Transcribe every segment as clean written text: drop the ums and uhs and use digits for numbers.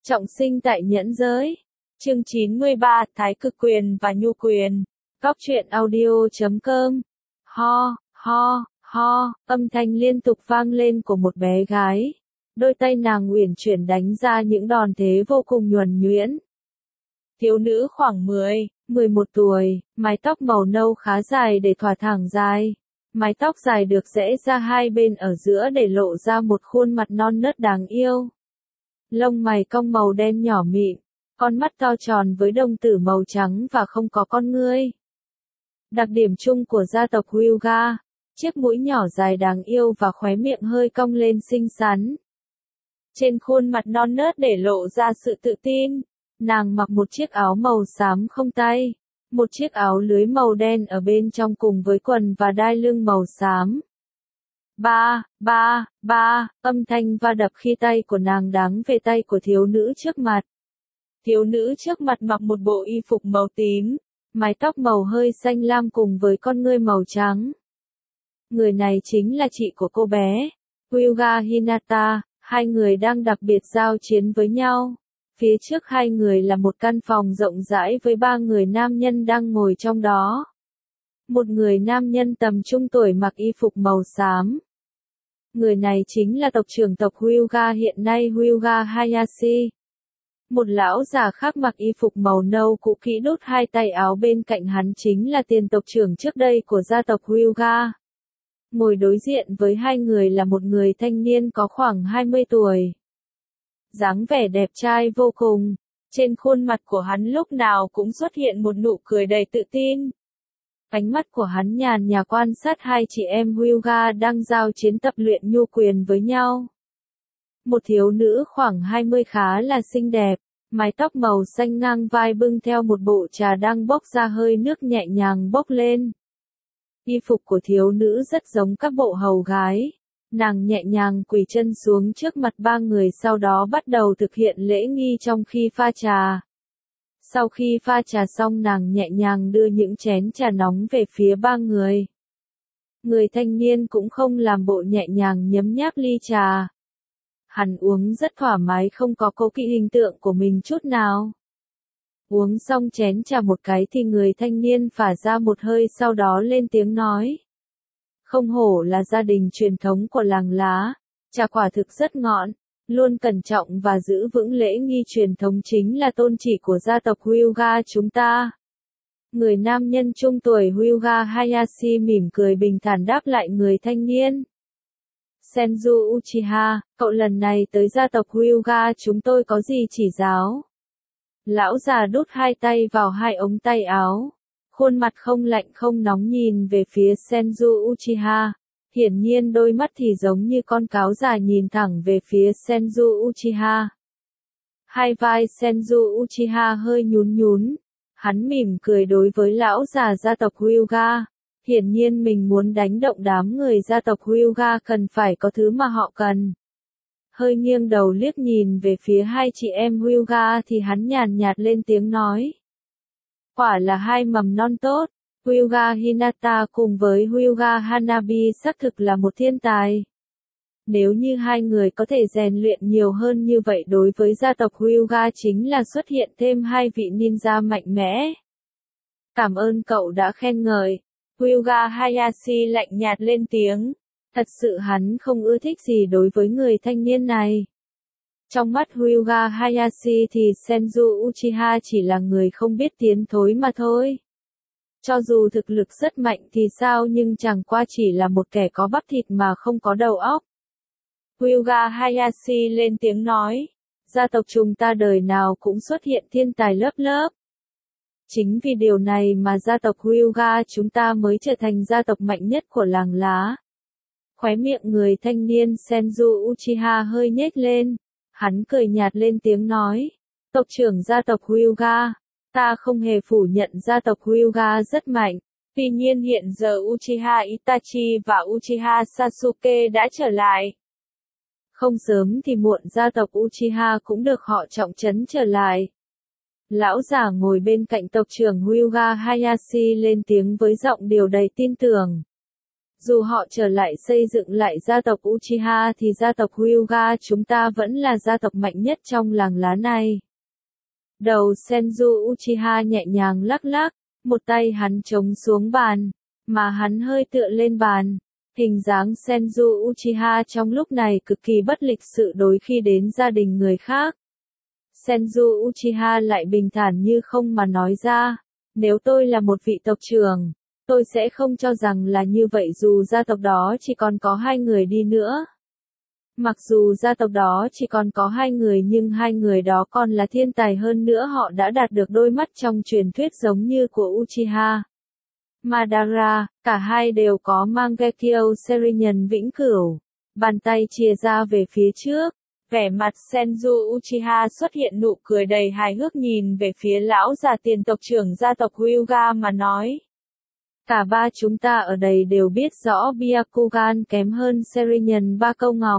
Trọng sinh tại nhẫn giới. Chương 93, Thái cực quyền và nhu quyền. Góc truyện audio.com. Ho, âm thanh liên tục vang lên của một bé gái. Đôi tay nàng uyển chuyển đánh ra những đòn thế vô cùng nhuần nhuyễn. Thiếu nữ khoảng 11 tuổi, mái tóc màu nâu khá dài để thỏa thẳng dài. Mái tóc dài được rẽ ra hai bên ở giữa để lộ ra một khuôn mặt non nớt đáng yêu. Lông mày cong màu đen nhỏ mịn, con mắt to tròn với đồng tử màu trắng và không có con ngươi. Đặc điểm chung của gia tộc Hyuga, chiếc mũi nhỏ dài đáng yêu và khóe miệng hơi cong lên xinh xắn. Trên khuôn mặt non nớt để lộ ra sự tự tin, nàng mặc một chiếc áo màu xám không tay, một chiếc áo lưới màu đen ở bên trong cùng với quần và đai lưng màu xám. Ba, âm thanh va đập khi tay của nàng đắng về tay của thiếu nữ trước mặt. Thiếu nữ trước mặt mặc một bộ y phục màu tím, mái tóc màu hơi xanh lam cùng với con ngươi màu trắng. Người này chính là chị của cô bé, Hyuga Hinata, hai người đang đặc biệt giao chiến với nhau. Phía trước hai người là một căn phòng rộng rãi với ba người nam nhân đang ngồi trong đó. Một người nam nhân tầm trung tuổi mặc y phục màu xám. Người này chính là tộc trưởng tộc Hyuga hiện nay Hyuga Hayashi. Một lão già khác mặc y phục màu nâu cũ kỹ đút hai tay áo bên cạnh hắn chính là tiền tộc trưởng trước đây của gia tộc Hyuga. Ngồi đối diện với hai người là một người thanh niên có khoảng 20 tuổi. Dáng vẻ đẹp trai vô cùng, trên khuôn mặt của hắn lúc nào cũng xuất hiện một nụ cười đầy tự tin. Ánh mắt của hắn nhàn nhạt quan sát hai chị em Hyuga đang giao chiến tập luyện nhu quyền với nhau. Một thiếu nữ khoảng 20 khá là xinh đẹp, mái tóc màu xanh ngang vai bưng theo một bộ trà đang bốc ra hơi nước nhẹ nhàng bốc lên. Y phục của thiếu nữ rất giống các bộ hầu gái. Nàng nhẹ nhàng quỳ chân xuống trước mặt ba người sau đó bắt đầu thực hiện lễ nghi trong khi pha trà. Sau khi pha trà xong nàng nhẹ nhàng đưa những chén trà nóng về phía ba người. Người thanh niên cũng không làm bộ nhẹ nhàng nhấm nháp ly trà. Hắn uống rất thoải mái không có cố kỵ hình tượng của mình chút nào. Uống xong chén trà một cái thì người thanh niên phả ra một hơi sau đó lên tiếng nói. Không hổ là gia đình truyền thống của làng lá, trà quả thực rất ngọt, luôn cẩn trọng và giữ vững lễ nghi truyền thống chính là tôn chỉ của gia tộc Hyuga chúng ta. Người nam nhân trung tuổi Hyuga Hayashi mỉm cười bình thản đáp lại người thanh niên. Senju Uchiha, cậu lần này tới gia tộc Hyuga chúng tôi có gì chỉ giáo? Lão già đút hai tay vào hai ống tay áo. Khuôn mặt không lạnh không nóng nhìn về phía Senju Uchiha. Hiển nhiên đôi mắt thì giống như con cáo già nhìn thẳng về phía Senju Uchiha. Hai vai Senju Uchiha hơi nhún nhún. Hắn mỉm cười đối với lão già gia tộc Hyuga. Hiển nhiên mình muốn đánh động đám người gia tộc Hyuga cần phải có thứ mà họ cần. Hơi nghiêng đầu liếc nhìn về phía hai chị em Hyuga thì hắn nhàn nhạt lên tiếng nói. Quả là hai mầm non tốt, Hyuga Hinata cùng với Hyuga Hanabi xác thực là một thiên tài. Nếu như hai người có thể rèn luyện nhiều hơn như vậy đối với gia tộc Hyuga chính là xuất hiện thêm hai vị ninja mạnh mẽ. Cảm ơn cậu đã khen ngợi. Hyuga Hayashi lạnh nhạt lên tiếng. Thật sự hắn không ưa thích gì đối với người thanh niên này. Trong mắt Hyuga Hayashi thì Senju Uchiha chỉ là người không biết tiến thối mà thôi. Cho dù thực lực rất mạnh thì sao nhưng chẳng qua chỉ là một kẻ có bắp thịt mà không có đầu óc. Hyuga Hayashi lên tiếng nói. Gia tộc chúng ta đời nào cũng xuất hiện thiên tài lớp lớp. Chính vì điều này mà gia tộc Hyuga chúng ta mới trở thành gia tộc mạnh nhất của làng lá. Khóe miệng người thanh niên Senju Uchiha hơi nhếch lên. Hắn cười nhạt lên tiếng nói. Tộc trưởng gia tộc Hyuga. Ta không hề phủ nhận gia tộc Hyuga rất mạnh. Tuy nhiên hiện giờ Uchiha Itachi và Uchiha Sasuke đã trở lại. Không sớm thì muộn gia tộc Uchiha cũng được họ trọng trấn trở lại. Lão già ngồi bên cạnh tộc trưởng Hyuga Hayashi lên tiếng với giọng điệu đầy tin tưởng. Dù họ trở lại xây dựng lại gia tộc Uchiha thì gia tộc Hyuga chúng ta vẫn là gia tộc mạnh nhất trong làng lá này. Đầu Senju Uchiha nhẹ nhàng lắc lắc, một tay hắn chống xuống bàn, mà hắn hơi tựa lên bàn. Hình dáng Senju Uchiha trong lúc này cực kỳ bất lịch sự đối khi đến gia đình người khác. Senju Uchiha lại bình thản như không mà nói ra, nếu tôi là một vị tộc trưởng, tôi sẽ không cho rằng là như vậy dù gia tộc đó chỉ còn có 2 người đi nữa. Mặc dù gia tộc đó chỉ còn có 2 người nhưng 2 người đó còn là thiên tài hơn nữa họ đã đạt được đôi mắt trong truyền thuyết giống như của Uchiha Madara, cả hai đều có Mangekyo Sharingan vĩnh cửu. Bàn tay chia ra về phía trước, vẻ mặt Senju Uchiha xuất hiện nụ cười đầy hài hước nhìn về phía lão già tiền tộc trưởng gia tộc Hyuga mà nói. Cả ba chúng ta ở đây đều biết rõ Byakugan kém hơn Sharingan ba câu ngọc.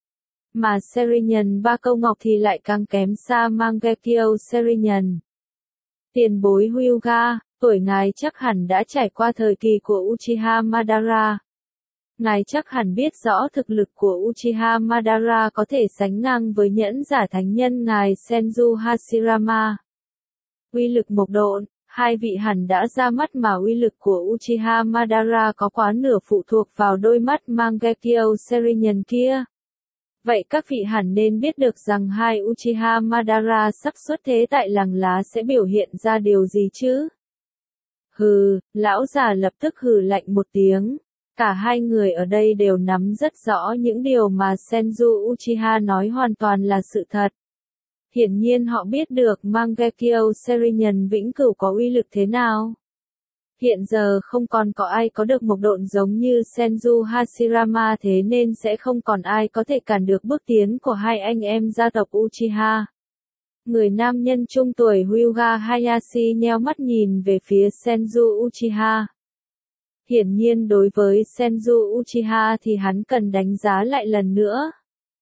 Mà Sharingan ba câu ngọc thì lại càng kém xa Mangekyo Sharingan. Tiền bối Hyuga, tuổi ngài chắc hẳn đã trải qua thời kỳ của Uchiha Madara. Ngài chắc hẳn biết rõ thực lực của Uchiha Madara có thể sánh ngang với nhẫn giả thánh nhân ngài Senju Hashirama. Uy lực một độn, hai vị hẳn đã ra mắt mà uy lực của Uchiha Madara có quá nửa phụ thuộc vào đôi mắt Mangekyo Sharingan kia. Vậy các vị hẳn nên biết được rằng hai Uchiha Madara sắp xuất thế tại làng lá sẽ biểu hiện ra điều gì chứ? Hừ, lão già lập tức hừ lạnh một tiếng. Cả hai người ở đây đều nắm rất rõ những điều mà Senju Uchiha nói hoàn toàn là sự thật. Hiển nhiên họ biết được Mangekyo Sharingan vĩnh cửu có uy lực thế nào. Hiện giờ không còn có ai có được một độn giống như Senju Hashirama thế nên sẽ không còn ai có thể cản được bước tiến của hai anh em gia tộc Uchiha. Người nam nhân trung tuổi Hyuga Hayashi nheo mắt nhìn về phía Senju Uchiha. Hiển nhiên đối với Senju Uchiha thì hắn cần đánh giá lại lần nữa.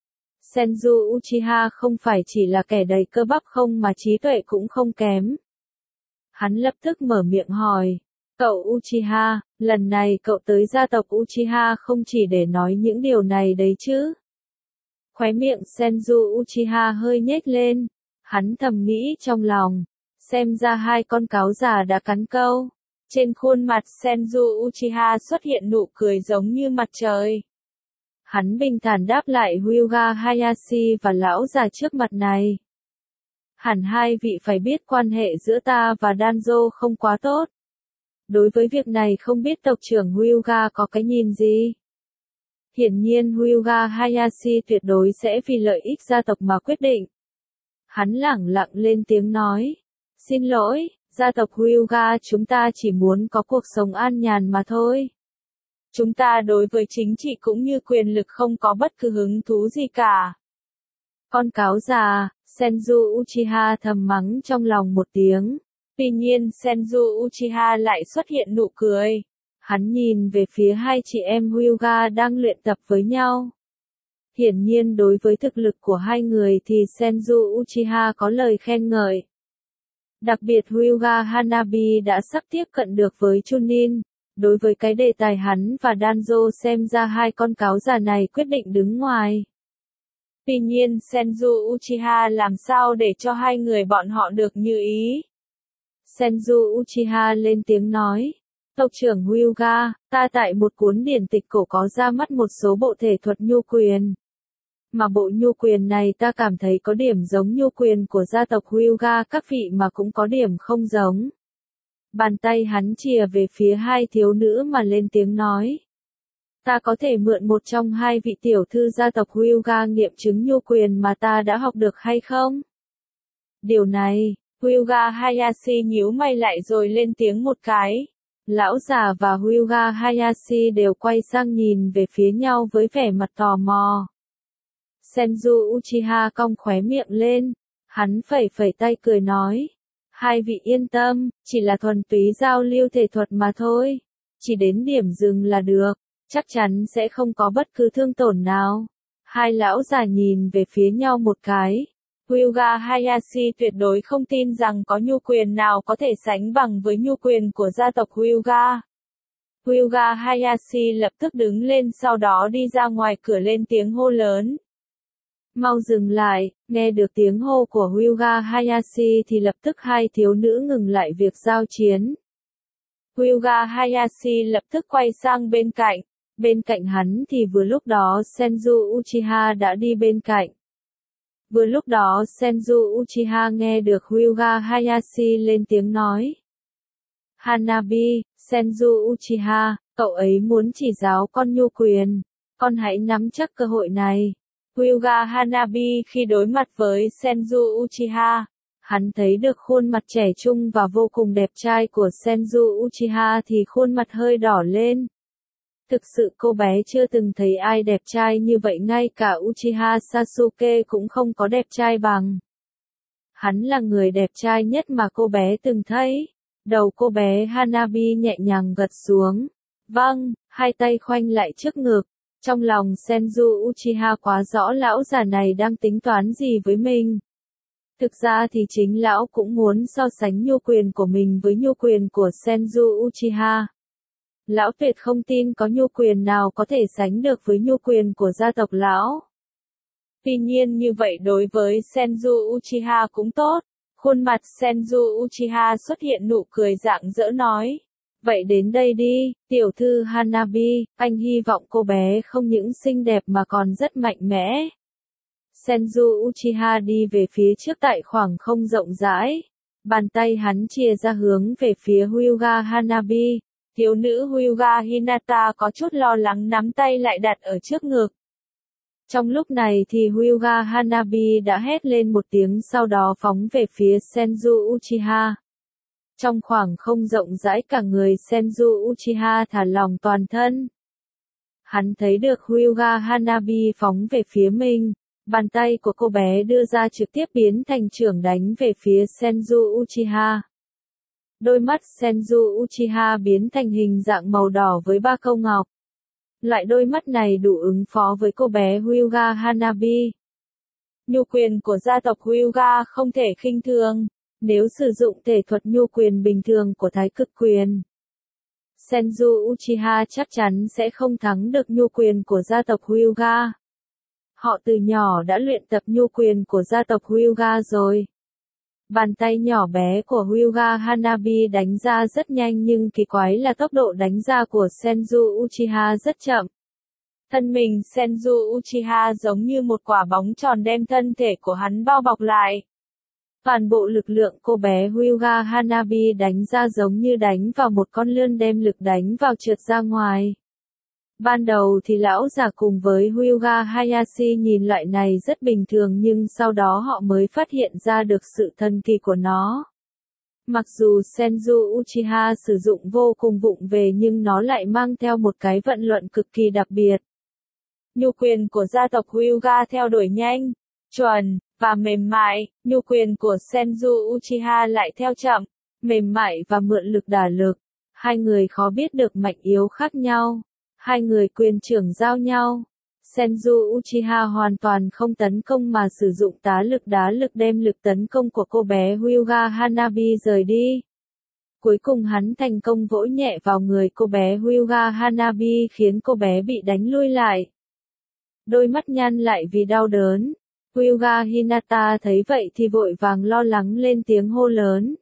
Senju Uchiha không phải chỉ là kẻ đầy cơ bắp không mà trí tuệ cũng không kém. Hắn lập tức mở miệng hỏi, cậu Uchiha, lần này cậu tới gia tộc Uchiha không chỉ để nói những điều này đấy chứ? Khóe miệng Senju Uchiha hơi nhếch lên, hắn thầm nghĩ trong lòng, xem ra hai con cáo già đã cắn câu. Trên khuôn mặt Senju Uchiha xuất hiện nụ cười giống như mặt trời. Hắn bình thản đáp lại Hyuga Hayashi và lão già trước mặt này. Hẳn hai vị phải biết quan hệ giữa ta và Danzo không quá tốt. Đối với việc này không biết tộc trưởng Hyuga có cái nhìn gì? Hiển nhiên Hyuga Hayashi tuyệt đối sẽ vì lợi ích gia tộc mà quyết định. Hắn lẳng lặng lên tiếng nói, xin lỗi, gia tộc Hyuga chúng ta chỉ muốn có cuộc sống an nhàn mà thôi. Chúng ta đối với chính trị cũng như quyền lực không có bất cứ hứng thú gì cả. Con cáo già, Senju Uchiha thầm mắng trong lòng một tiếng. Tuy nhiên Senju Uchiha lại xuất hiện nụ cười. Hắn nhìn về phía hai chị em Hyuga đang luyện tập với nhau. Hiển nhiên đối với thực lực của hai người thì Senju Uchiha có lời khen ngợi. Đặc biệt Hyuga Hanabi đã sắp tiếp cận được với Chunin. Đối với cái đề tài hắn và Danzo xem ra hai con cáo già này quyết định đứng ngoài. Tuy nhiên Senju Uchiha làm sao để cho hai người bọn họ được như ý. Senju Uchiha lên tiếng nói, tộc trưởng Hyuga, ta tại một cuốn điển tịch cổ có ra mắt một số bộ thể thuật nhu quyền. Mà bộ nhu quyền này ta cảm thấy có điểm giống nhu quyền của gia tộc Hyuga các vị mà cũng có điểm không giống. Bàn tay hắn chìa về phía hai thiếu nữ mà lên tiếng nói. Ta có thể mượn một trong hai vị tiểu thư gia tộc Hyuga nghiệm chứng nhu quyền mà ta đã học được hay không? Điều này, Hyuga Hayashi nhíu mày lại rồi lên tiếng một cái. Lão già và Hyuga Hayashi đều quay sang nhìn về phía nhau với vẻ mặt tò mò. Senju Uchiha cong khóe miệng lên, hắn phẩy phẩy tay cười nói. Hai vị yên tâm, chỉ là thuần túy giao lưu thể thuật mà thôi. Chỉ đến điểm dừng là được, chắc chắn sẽ không có bất cứ thương tổn nào. Hai lão già nhìn về phía nhau một cái. Hyuga Hayashi tuyệt đối không tin rằng có nhu quyền nào có thể sánh bằng với nhu quyền của gia tộc Hyuga. Hyuga Hayashi lập tức đứng lên sau đó đi ra ngoài cửa lên tiếng hô lớn. Mau dừng lại, nghe được tiếng hô của Hyuga Hayashi thì lập tức hai thiếu nữ ngừng lại việc giao chiến. Hyuga Hayashi lập tức quay sang bên cạnh hắn thì vừa lúc đó Senju Uchiha đã đi bên cạnh. Vừa lúc đó Senju Uchiha nghe được Hyuga Hayashi lên tiếng nói. Hanabi, Senju Uchiha, cậu ấy muốn chỉ giáo con nhu quyền, con hãy nắm chắc cơ hội này. Hyuga Hanabi khi đối mặt với Senju Uchiha, hắn thấy được khuôn mặt trẻ trung và vô cùng đẹp trai của Senju Uchiha thì khuôn mặt hơi đỏ lên. Thực sự cô bé chưa từng thấy ai đẹp trai như vậy, ngay cả Uchiha Sasuke cũng không có đẹp trai bằng. Hắn là người đẹp trai nhất mà cô bé từng thấy. Đầu cô bé Hanabi nhẹ nhàng gật xuống. Vâng, hai tay khoanh lại trước ngực. Trong lòng Senju Uchiha quá rõ lão già này đang tính toán gì với mình. Thực ra thì chính lão cũng muốn so sánh nhu quyền của mình với nhu quyền của Senju Uchiha. Lão tuyệt không tin có nhu quyền nào có thể sánh được với nhu quyền của gia tộc lão. Tuy nhiên như vậy đối với Senju Uchiha cũng tốt. Khuôn mặt Senju Uchiha xuất hiện nụ cười rạng rỡ nói. Vậy đến đây đi, tiểu thư Hanabi, anh hy vọng cô bé không những xinh đẹp mà còn rất mạnh mẽ. Senju Uchiha đi về phía trước tại khoảng không rộng rãi. Bàn tay hắn chia ra hướng về phía Hyuga Hanabi. Thiếu nữ Hyuga Hinata có chút lo lắng nắm tay lại đặt ở trước ngực. Trong lúc này thì Hyuga Hanabi đã hét lên một tiếng sau đó phóng về phía Senju Uchiha. Trong khoảng không rộng rãi cả người Senju Uchiha thả lỏng toàn thân. Hắn thấy được Hyuga Hanabi phóng về phía mình. Bàn tay của cô bé đưa ra trực tiếp biến thành chưởng đánh về phía Senju Uchiha. Đôi mắt Senju Uchiha biến thành hình dạng màu đỏ với ba câu ngọc. Loại đôi mắt này đủ ứng phó với cô bé Hyuga Hanabi. Nhu quyền của gia tộc Hyuga không thể khinh thường, nếu sử dụng thể thuật nhu quyền bình thường của thái cực quyền. Senju Uchiha chắc chắn sẽ không thắng được nhu quyền của gia tộc Hyuga. Họ từ nhỏ đã luyện tập nhu quyền của gia tộc Hyuga rồi. Bàn tay nhỏ bé của Hyuga Hanabi đánh ra rất nhanh nhưng kỳ quái là tốc độ đánh ra của Senju Uchiha rất chậm. Thân mình Senju Uchiha giống như một quả bóng tròn đem thân thể của hắn bao bọc lại. Toàn bộ lực lượng cô bé Hyuga Hanabi đánh ra giống như đánh vào một con lươn đem lực đánh vào trượt ra ngoài. Ban đầu thì lão già cùng với Hyuga Hayashi nhìn loại này rất bình thường nhưng sau đó họ mới phát hiện ra được sự thần kỳ của nó. Mặc dù Senju Uchiha sử dụng vô cùng vụng về nhưng nó lại mang theo một cái vận luật cực kỳ đặc biệt. Nhu quyền của gia tộc Hyuga theo đuổi nhanh, chuẩn, và mềm mại, nhu quyền của Senju Uchiha lại theo chậm, mềm mại và mượn lực đả lực. Hai người khó biết được mạnh yếu khác nhau. Hai người quyền trưởng giao nhau. Senju Uchiha hoàn toàn không tấn công mà sử dụng tá lực đá lực đem lực tấn công của cô bé Hyuga Hanabi rời đi. Cuối cùng hắn thành công vỗ nhẹ vào người cô bé Hyuga Hanabi khiến cô bé bị đánh lui lại. Đôi mắt nhăn lại vì đau đớn. Hyuga Hinata thấy vậy thì vội vàng lo lắng lên tiếng hô lớn.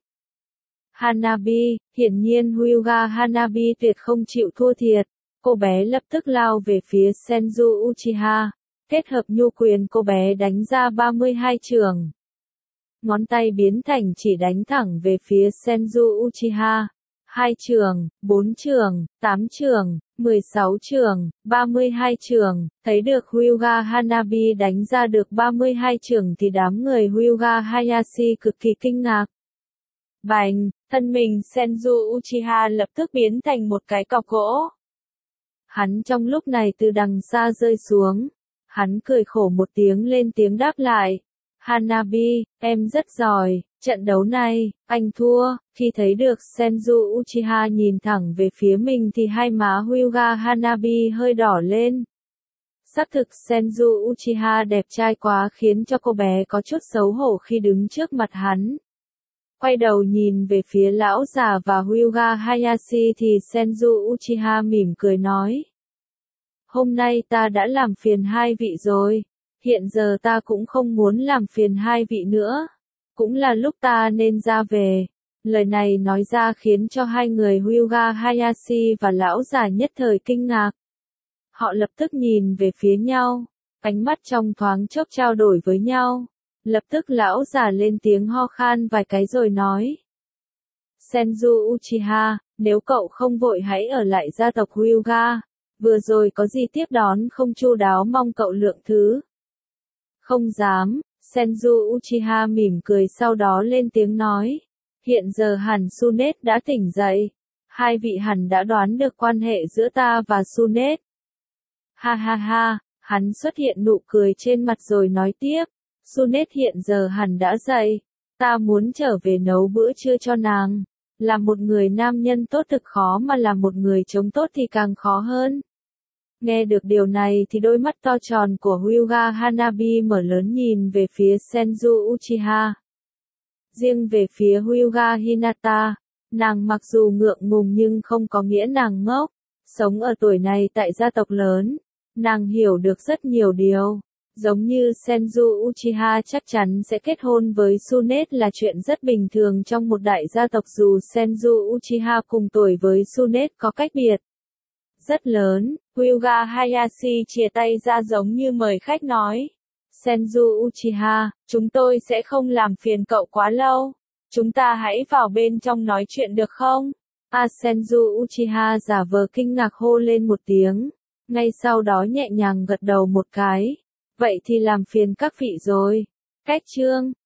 Hanabi, hiển nhiên Hyuga Hanabi tuyệt không chịu thua thiệt. Cô bé lập tức lao về phía Senju Uchiha. Kết hợp nhu quyền cô bé đánh ra 32 chưởng. Ngón tay biến thành chỉ đánh thẳng về phía Senju Uchiha. 2 chưởng, 4 chưởng, 8 chưởng, 16 chưởng, 32 chưởng. Thấy được Hyuga Hanabi đánh ra được 32 chưởng thì đám người Hyuga Hayashi cực kỳ kinh ngạc. Bành, thân mình Senju Uchiha lập tức biến thành một cái cọc gỗ. Hắn trong lúc này từ đằng xa rơi xuống. Hắn cười khổ một tiếng lên tiếng đáp lại. Hanabi, em rất giỏi, trận đấu này, anh thua. Khi thấy được Senju Uchiha nhìn thẳng về phía mình thì hai má Hyuga Hanabi hơi đỏ lên. Xác thực Senju Uchiha đẹp trai quá khiến cho cô bé có chút xấu hổ khi đứng trước mặt hắn. Quay đầu nhìn về phía lão già và Hyuga Hayashi thì Senju Uchiha mỉm cười nói. Hôm nay ta đã làm phiền hai vị rồi, hiện giờ ta cũng không muốn làm phiền hai vị nữa. Cũng là lúc ta nên ra về. Lời này nói ra khiến cho hai người Hyuga Hayashi và lão già nhất thời kinh ngạc. Họ lập tức nhìn về phía nhau, ánh mắt trong thoáng chốc trao đổi với nhau. Lập tức lão già lên tiếng ho khan vài cái rồi nói. Senju Uchiha, nếu cậu không vội hãy ở lại gia tộc Hyuga. Vừa rồi có gì tiếp đón không chu đáo mong cậu lượng thứ. Không dám, Senju Uchiha mỉm cười sau đó lên tiếng nói. Hiện giờ hẳn Sunet đã tỉnh dậy. Hai vị hẳn đã đoán được quan hệ giữa ta và Sunet. Ha ha ha, hắn xuất hiện nụ cười trên mặt rồi nói tiếp. Sunet hiện giờ hẳn đã dậy. Ta muốn trở về nấu bữa trưa cho nàng. Là một người nam nhân tốt thực khó mà là một người chống tốt thì càng khó hơn. Nghe được điều này thì đôi mắt to tròn của Hyuga Hanabi mở lớn nhìn về phía Senju Uchiha. Riêng về phía Hyuga Hinata, nàng mặc dù ngượng ngùng nhưng không có nghĩa nàng ngốc. Sống ở tuổi này tại gia tộc lớn, nàng hiểu được rất nhiều điều. Giống như Senju Uchiha chắc chắn sẽ kết hôn với Sunet là chuyện rất bình thường trong một đại gia tộc dù Senju Uchiha cùng tuổi với Sunet có cách biệt rất lớn. Hyuga Hayashi chia tay ra giống như mời khách nói. Senju Uchiha, chúng tôi sẽ không làm phiền cậu quá lâu. Chúng ta hãy vào bên trong nói chuyện được không? Senju Uchiha giả vờ kinh ngạc hô lên một tiếng. Ngay sau đó nhẹ nhàng gật đầu một cái. Vậy thì làm phiền các vị rồi. Cách chương